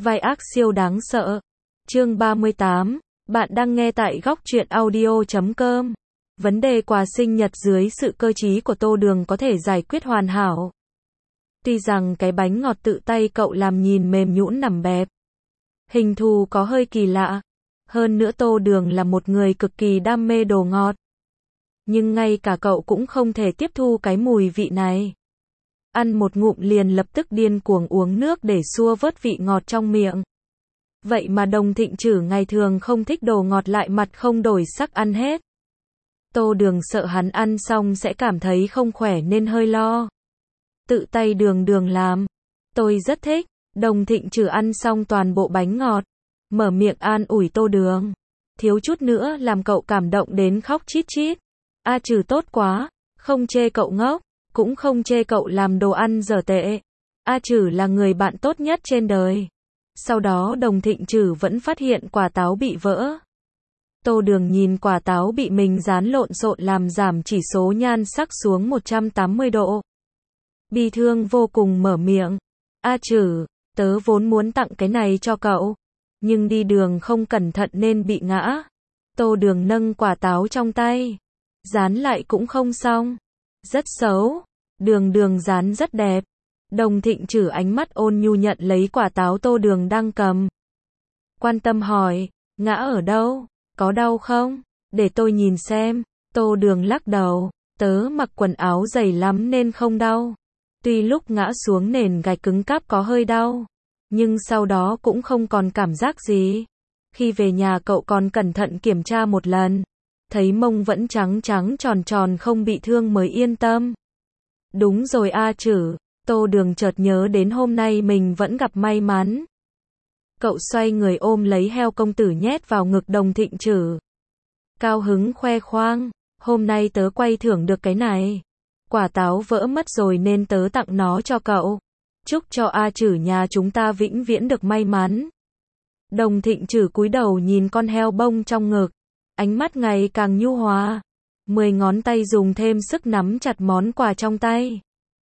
Vai ác siêu đáng sợ. Chương 38. Bạn đang nghe tại góc truyện audio.com. Vấn đề quà sinh nhật dưới sự cơ trí của Tô Đường có thể giải quyết hoàn hảo. Tuy rằng cái bánh ngọt tự tay cậu làm nhìn mềm nhũn nằm bẹp. Hình thù có hơi kỳ lạ. Hơn nữa Tô Đường là một người cực kỳ đam mê đồ ngọt. Nhưng ngay cả cậu cũng không thể tiếp thu cái mùi vị này. Ăn một ngụm liền lập tức điên cuồng uống nước để xua vớt vị ngọt trong miệng. Vậy mà Đồng Thịnh Trử ngày thường không thích đồ ngọt lại mặt không đổi sắc ăn hết. Tô Đường sợ hắn ăn xong sẽ cảm thấy không khỏe nên hơi lo. Tự tay Đường làm. Tôi rất thích. Đồng Thịnh Trử ăn xong toàn bộ bánh ngọt. Mở miệng an ủi Tô Đường. Thiếu chút nữa làm cậu cảm động đến khóc chít chít. A Trử tốt quá. Không chê cậu ngốc. Cũng không chê cậu làm đồ ăn dở tệ. A Trử là người bạn tốt nhất trên đời. Sau đó Đồng Thịnh Trử vẫn phát hiện quả táo bị vỡ. Tô Đường nhìn quả táo bị mình dán lộn xộn làm giảm chỉ số nhan sắc xuống 180 độ. Bi thương vô cùng mở miệng. A Trử, tớ vốn muốn tặng cái này cho cậu. Nhưng đi đường không cẩn thận nên bị ngã. Tô Đường nâng quả táo trong tay. Dán lại cũng không xong. Rất xấu. Đường dán rất đẹp. Đồng Thịnh Trử ánh mắt ôn nhu nhận lấy quả táo Tô Đường đang cầm. Quan tâm hỏi, ngã ở đâu? Có đau không? Để tôi nhìn xem. Tô Đường lắc đầu, tớ mặc quần áo dày lắm nên không đau. Tuy lúc ngã xuống nền gạch cứng cáp có hơi đau, nhưng sau đó cũng không còn cảm giác gì. Khi về nhà cậu còn cẩn thận kiểm tra một lần. Thấy mông vẫn trắng tròn không bị thương mới yên tâm. Đúng rồi A Trử, Tô Đường chợt nhớ đến hôm nay mình vẫn gặp may mắn. Cậu xoay người ôm lấy heo công tử nhét vào ngực Đồng Thịnh Trử. Cao hứng khoe khoang, hôm nay tớ quay thưởng được cái này. Quả táo vỡ mất rồi nên tớ tặng nó cho cậu. Chúc cho A Trử nhà chúng ta vĩnh viễn được may mắn. Đồng Thịnh Trử cúi đầu nhìn con heo bông trong ngực. Ánh mắt ngày càng nhu hòa. 10 ngón tay dùng thêm sức nắm chặt món quà trong tay.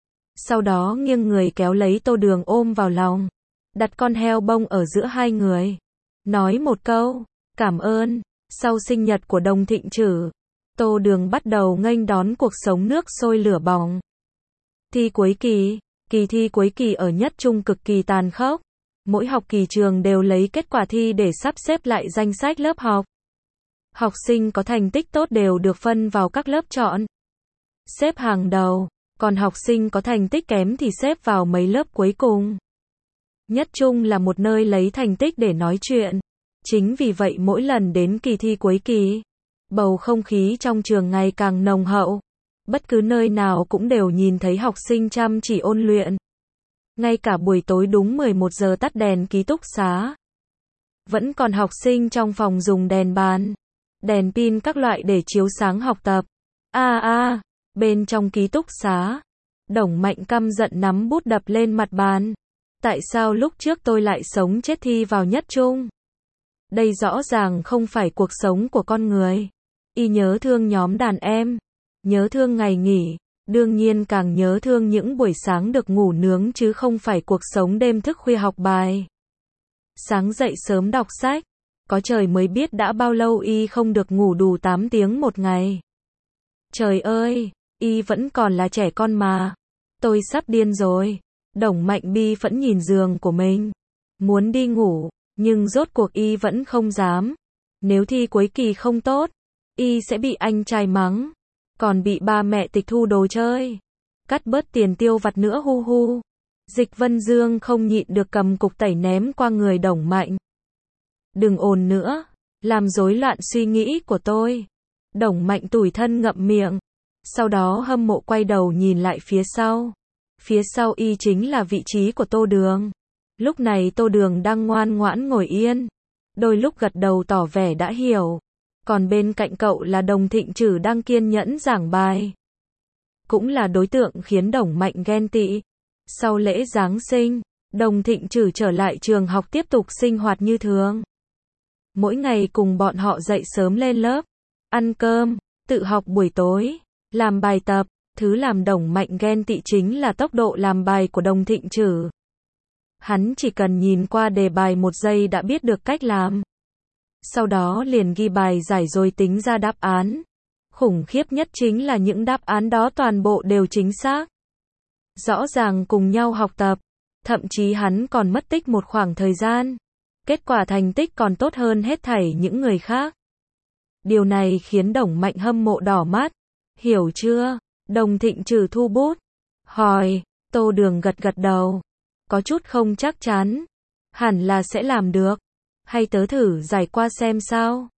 Sau đó nghiêng người kéo lấy Tô Đường ôm vào lòng. Đặt con heo bông ở giữa hai người. Nói một câu, cảm ơn. Sau sinh nhật của Đồng Thịnh Trử, Tô Đường bắt đầu nghênh đón cuộc sống nước sôi lửa bỏng. Thi cuối kỳ. Kỳ thi cuối kỳ ở Nhất Trung cực kỳ tàn khốc. Mỗi học kỳ trường đều lấy kết quả thi để sắp xếp lại danh sách lớp học. Học sinh có thành tích tốt đều được phân vào các lớp chọn. Xếp hàng đầu, còn học sinh có thành tích kém thì xếp vào mấy lớp cuối cùng. Nhất Trung là một nơi lấy thành tích để nói chuyện. Chính vì vậy mỗi lần đến kỳ thi cuối kỳ, bầu không khí trong trường ngày càng nồng hậu. Bất cứ nơi nào cũng đều nhìn thấy học sinh chăm chỉ ôn luyện. Ngay cả buổi tối đúng 11 giờ tắt đèn ký túc xá. Vẫn còn học sinh trong phòng dùng đèn bàn, đèn pin các loại để chiếu sáng học tập. Bên trong ký túc xá, Đồng Mạnh căm giận nắm bút đập lên mặt bàn. Tại sao lúc trước tôi lại sống chết thi vào Nhất Trung? Đây rõ ràng không phải cuộc sống của con người. Y nhớ thương nhóm đàn em, nhớ thương ngày nghỉ, đương nhiên càng nhớ thương những buổi sáng được ngủ nướng chứ không phải cuộc sống đêm thức khuya học bài. Sáng dậy sớm đọc sách, có trời mới biết đã bao lâu Y không được ngủ đủ 8 tiếng một ngày. Trời ơi, Y vẫn còn là trẻ con mà. Tôi sắp điên rồi. Đồng Mạnh bi phẫn nhìn giường của mình. Muốn đi ngủ, nhưng rốt cuộc Y vẫn không dám. Nếu thi cuối kỳ không tốt, Y sẽ bị anh trai mắng. Còn bị ba mẹ tịch thu đồ chơi. Cắt bớt tiền tiêu vặt nữa hu hu. Dịch Vân Dương không nhịn được cầm cục tẩy ném qua người Đồng Mạnh. Đừng ồn nữa, làm rối loạn suy nghĩ của tôi. Đồng Mạnh tủi thân ngậm miệng. Sau đó hâm mộ quay đầu nhìn lại phía sau. Phía sau Y chính là vị trí của Tô Đường. Lúc này Tô Đường đang ngoan ngoãn ngồi yên. Đôi lúc gật đầu tỏ vẻ đã hiểu. Còn bên cạnh cậu là Đồng Thịnh Trử đang kiên nhẫn giảng bài. Cũng là đối tượng khiến Đồng Mạnh ghen tị. Sau lễ Giáng sinh, Đồng Thịnh Trử trở lại trường học tiếp tục sinh hoạt như thường. Mỗi ngày cùng bọn họ dậy sớm lên lớp, ăn cơm, tự học buổi tối, làm bài tập. Thứ làm Đồng Mạnh ghen tị chính là tốc độ làm bài của Đồng Thịnh Trử. Hắn chỉ cần nhìn qua đề bài một giây đã biết được cách làm. Sau đó liền ghi bài giải rồi tính ra đáp án. Khủng khiếp nhất chính là những đáp án đó toàn bộ đều chính xác. Rõ ràng cùng nhau học tập. Thậm chí hắn còn mất tích một khoảng thời gian. Kết quả thành tích còn tốt hơn hết thảy những người khác. Điều này khiến Đồng Mạnh hâm mộ đỏ mắt. Hiểu chưa? Đồng Thịnh Trừ thu bút. Hỏi. Tô Đường gật gật đầu. Có chút không chắc chắn. Hẳn là sẽ làm được. Hay tớ thử giải qua xem sao?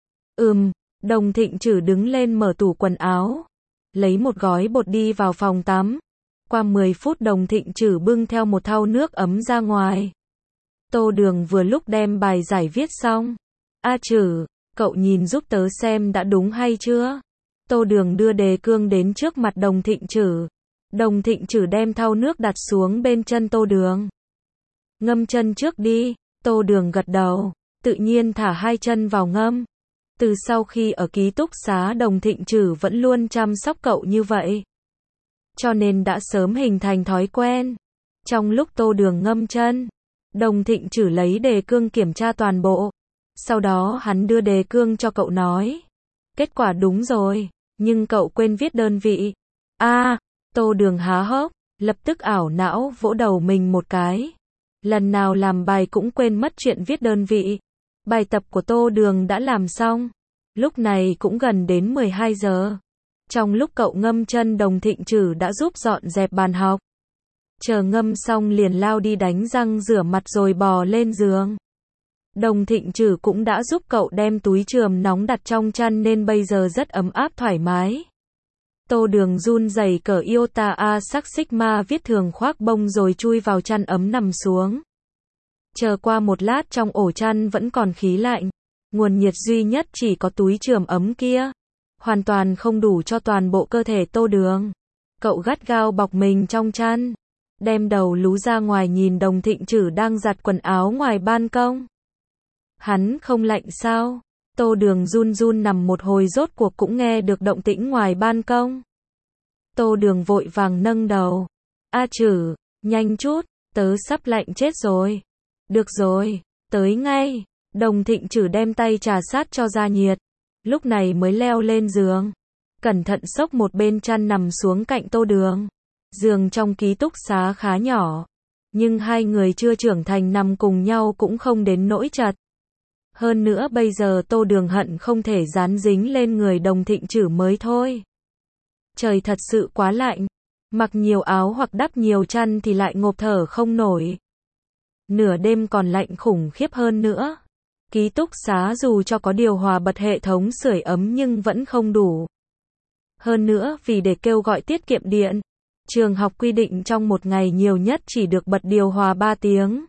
Đồng Thịnh Trừ đứng lên mở tủ quần áo. Lấy một gói bột đi vào phòng tắm. Qua 10 phút Đồng Thịnh Trừ bưng theo một thau nước ấm ra ngoài. Tô Đường vừa lúc đem bài giải viết xong. Trừ, cậu nhìn giúp tớ xem đã đúng hay chưa? Tô Đường đưa đề cương đến trước mặt Đồng Thịnh Trừ. Đồng Thịnh Trừ đem thau nước đặt xuống bên chân Tô Đường. Ngâm chân trước đi. Tô Đường gật đầu. Tự nhiên thả hai chân vào ngâm. Từ sau khi ở ký túc xá Đồng Thịnh Trừ vẫn luôn chăm sóc cậu như vậy. Cho nên đã sớm hình thành thói quen. Trong lúc Tô Đường ngâm chân, Đồng Thịnh Trừ lấy đề cương kiểm tra toàn bộ. Sau đó hắn đưa đề cương cho cậu nói. Kết quả đúng rồi, nhưng cậu quên viết đơn vị. Tô Đường há hốc, lập tức ảo não vỗ đầu mình một cái. Lần nào làm bài cũng quên mất chuyện viết đơn vị. Bài tập của Tô Đường đã làm xong. Lúc này cũng gần đến 12 giờ. Trong lúc cậu ngâm chân Đồng Thịnh Trừ đã giúp dọn dẹp bàn học. Chờ ngâm xong liền lao đi đánh răng rửa mặt rồi bò lên giường. Đồng Thịnh Trừ cũng đã giúp cậu đem túi chườm nóng đặt trong chăn nên bây giờ rất ấm áp thoải mái. Tô Đường run rẩy cởi Iota A sắc Sigma viết thường khoác bông rồi chui vào chăn ấm nằm xuống. Chờ qua một lát trong ổ chăn vẫn còn khí lạnh. Nguồn nhiệt duy nhất chỉ có túi chườm ấm kia. Hoàn toàn không đủ cho toàn bộ cơ thể Tô Đường. Cậu gắt gao bọc mình trong chăn. Đem đầu lú ra ngoài nhìn Đồng Thịnh Trừ đang giặt quần áo ngoài ban công. Hắn không lạnh sao? Tô Đường run run nằm một hồi rốt cuộc cũng nghe được động tĩnh ngoài ban công. Tô Đường vội vàng nâng đầu. Trừ, nhanh chút, tớ sắp lạnh chết rồi. Được rồi, tới ngay. Đồng Thịnh Trừ đem tay trà sát cho ra nhiệt. Lúc này mới leo lên giường. Cẩn thận xốc một bên chăn nằm xuống cạnh Tô Đường. Giường trong ký túc xá khá nhỏ. Nhưng hai người chưa trưởng thành nằm cùng nhau cũng không đến nỗi chật. Hơn nữa bây giờ Tô Đường hận không thể dán dính lên người Đồng Thịnh Trừ mới thôi. Trời thật sự quá lạnh. Mặc nhiều áo hoặc đắp nhiều chăn thì lại ngộp thở không nổi. Nửa đêm còn lạnh khủng khiếp hơn nữa. Ký túc xá dù cho có điều hòa bật hệ thống sưởi ấm nhưng vẫn không đủ. Hơn nữa vì để kêu gọi tiết kiệm điện, trường học quy định trong một ngày nhiều nhất chỉ được bật điều hòa 3 tiếng.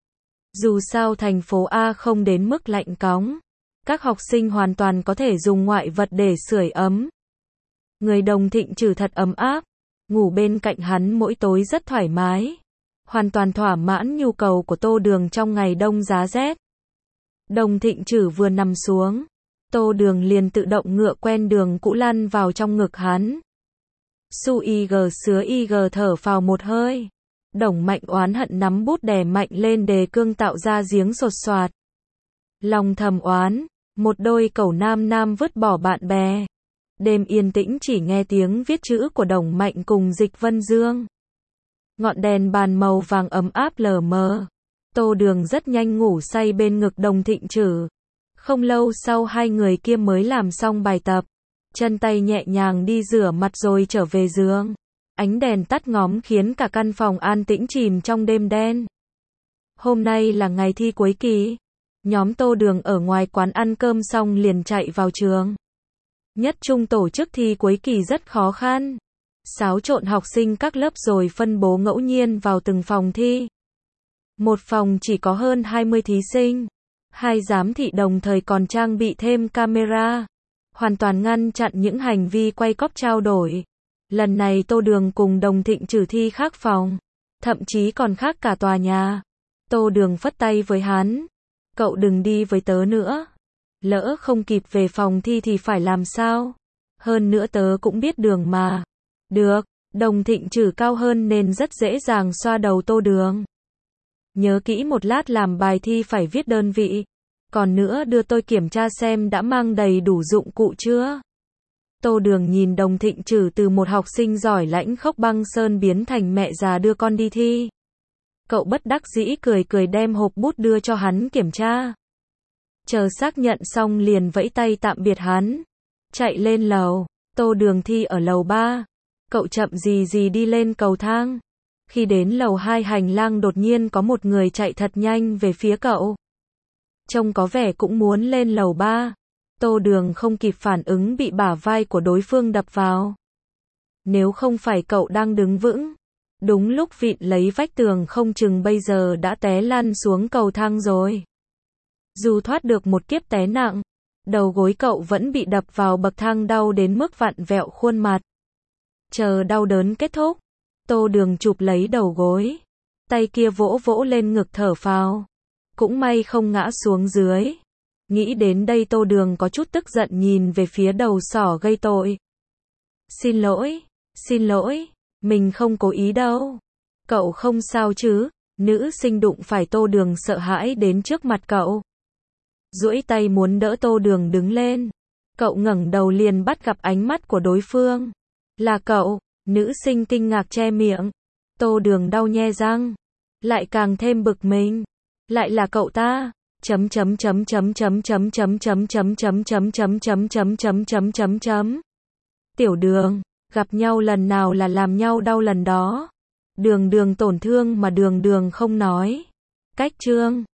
Dù sao thành phố A không đến mức lạnh cóng. Các học sinh hoàn toàn có thể dùng ngoại vật để sưởi ấm. Người Đồng Thịnh Trừ thật ấm áp. Ngủ bên cạnh hắn mỗi tối rất thoải mái. Hoàn toàn thỏa mãn nhu cầu của Tô Đường trong ngày đông giá rét. Đồng Thịnh Trừ vừa nằm xuống. Tô Đường liền tự động ngựa quen đường cũ lăn vào trong ngực hắn. Su ig sứa ig thở phào một hơi. Đồng Mạnh oán hận nắm bút đè mạnh lên đề cương tạo ra giếng sột soạt. Lòng thầm oán, một đôi cẩu nam nam vứt bỏ bạn bè. Đêm yên tĩnh chỉ nghe tiếng viết chữ của Đồng Mạnh cùng Dịch Vân Dương. Ngọn đèn bàn màu vàng ấm áp lờ mờ. Tô Đường rất nhanh ngủ say bên ngực Đồng Thịnh Trừ. Không lâu sau hai người kia mới làm xong bài tập. Chân tay nhẹ nhàng đi rửa mặt rồi trở về giường. Ánh đèn tắt ngóm khiến cả căn phòng an tĩnh chìm trong đêm đen. Hôm nay là ngày thi cuối kỳ. Nhóm Tô Đường ở ngoài quán ăn cơm xong liền chạy vào trường. Nhất trung tổ chức thi cuối kỳ rất khó khăn. Xáo trộn học sinh các lớp rồi phân bố ngẫu nhiên vào từng phòng thi. Một phòng chỉ có hơn 20 thí sinh. Hai giám thị đồng thời còn trang bị thêm camera. Hoàn toàn ngăn chặn những hành vi quay cóp trao đổi. Lần này Tô Đường cùng Đồng Thịnh Trừ thi khác phòng. Thậm chí còn khác cả tòa nhà. Tô Đường phất tay với hắn. Cậu đừng đi với tớ nữa. Lỡ không kịp về phòng thi thì phải làm sao? Hơn nữa tớ cũng biết đường mà. Được, Đồng Thịnh Trừ cao hơn nên rất dễ dàng xoa đầu Tô Đường. Nhớ kỹ một lát làm bài thi phải viết đơn vị. Còn nữa đưa tôi kiểm tra xem đã mang đầy đủ dụng cụ chưa. Tô Đường nhìn Đồng Thịnh Trử từ một học sinh giỏi lãnh khốc băng sơn biến thành mẹ già đưa con đi thi. Cậu bất đắc dĩ cười cười đem hộp bút đưa cho hắn kiểm tra. Chờ xác nhận xong liền vẫy tay tạm biệt hắn. Chạy lên lầu. Tô Đường thi ở lầu 3. Cậu chậm gì gì đi lên cầu thang. Khi đến lầu 2 hành lang đột nhiên có một người chạy thật nhanh về phía cậu. Trông có vẻ cũng muốn lên lầu 3. Tô Đường không kịp phản ứng bị bả vai của đối phương đập vào. Nếu không phải cậu đang đứng vững, đúng lúc vịn lấy vách tường không chừng bây giờ đã té lăn xuống cầu thang rồi. Dù thoát được một kiếp té nặng, đầu gối cậu vẫn bị đập vào bậc thang đau đến mức vặn vẹo khuôn mặt. Chờ đau đớn kết thúc, Tô Đường chụp lấy đầu gối, tay kia vỗ vỗ lên ngực thở phào. Cũng may không ngã xuống dưới. Nghĩ đến đây Tô Đường có chút tức giận nhìn về phía đầu sỏ gây tội. Xin lỗi, mình không cố ý đâu. Cậu không sao chứ? Nữ sinh đụng phải Tô Đường sợ hãi đến trước mặt cậu. Duỗi tay muốn đỡ Tô Đường đứng lên. Cậu ngẩng đầu liền bắt gặp ánh mắt của đối phương. Là cậu, nữ sinh kinh ngạc che miệng. Tô Đường đau nhe răng. Lại càng thêm bực mình. Lại là cậu ta. Tiểu Đường, gặp nhau lần nào là làm nhau đau lần đó. Đường Đường tổn thương mà Đường Đường không nói. Cách chương